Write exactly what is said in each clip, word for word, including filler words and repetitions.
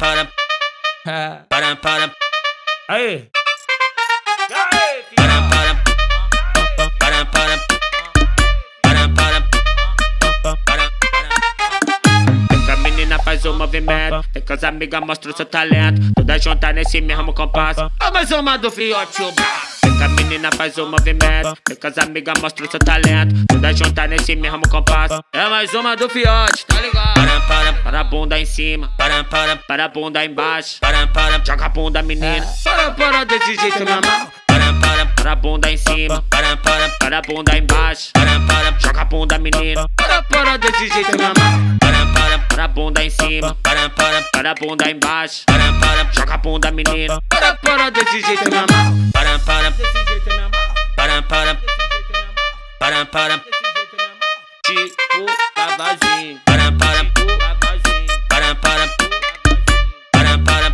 para, para, para. Aí. Para, para, para, para, para, para, para, para. Que a menina faz o movimento, tem que as amigas mostram seu talento, todas juntas nesse mesmo compasso. Ó, mais uma do fiote, o braço. Que a menina faz o movimento, tem que as amigas mostram seu talento, todas juntas nesse mesmo compasso. É mais uma do fiote, tá ligado? Para, para, para a bunda em cima, para, para, para a bunda embaixo, para, para, joga a bunda menina, para, para desse jeito meu irmão. Para, para, para a bunda em cima, para, para, para a bunda embaixo, para, para, joga a bunda menina, para, para desse jeito meu irmão. Para, para, para a bunda em cima, para, para, para a bunda embaixo, para, para, joga a bunda menina, para, para desse jeito meu irmão. Para, para, para, para, para, para, tipo cavazinho, para, para, para, para, para, para.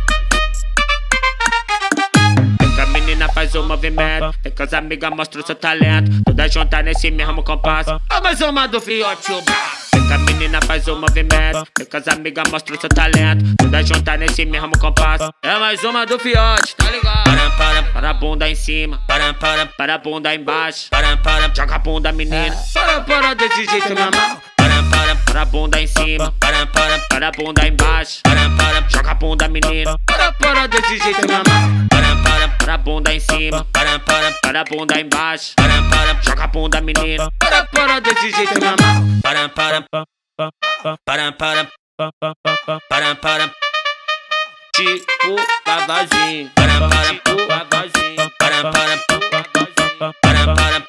Que a menina faz o movimento, tem que as amigas mostram seu talento, todas juntas nesse mesmo compasso. Ó, mais uma do fiote, o braço. Que a menina faz o movimento, tem que as amigas mostram seu talento, todas juntas nesse mesmo compasso. É mais uma do fiote, tá ligado? Para, para, para a bunda em cima, para, para, para a bunda embaixo, para, para, joga a bunda menina, para, para desse jeito meu irmão. Para, para, para a bunda em cima, para, para, para a bunda embaixo, para, para, joga a bunda menina, para, para desse jeito meu irmão. Para, para, para a bunda em cima, para, para, para a bunda embaixo, para, para, joga a bunda menina, para, para desse jeito meu irmão. Para, para, para, para, para, para, tipo cavazinho, para, para, tipo cavazinho, para, para, para, para,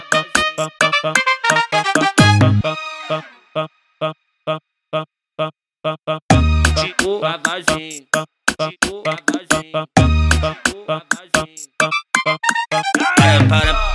tipo cavazinho, tipo cavazinho, tipo cavazinho, para, para.